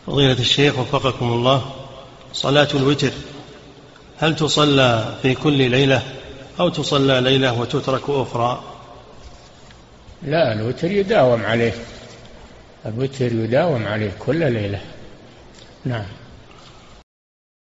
فضيلة الشيخ وفقكم الله، صلاة الوتر هل تصلى في كل ليلة أو تصلى ليلة وتترك أخرى؟ لا، الوتر يداوم عليه، الوتر يداوم عليه كل ليلة. نعم.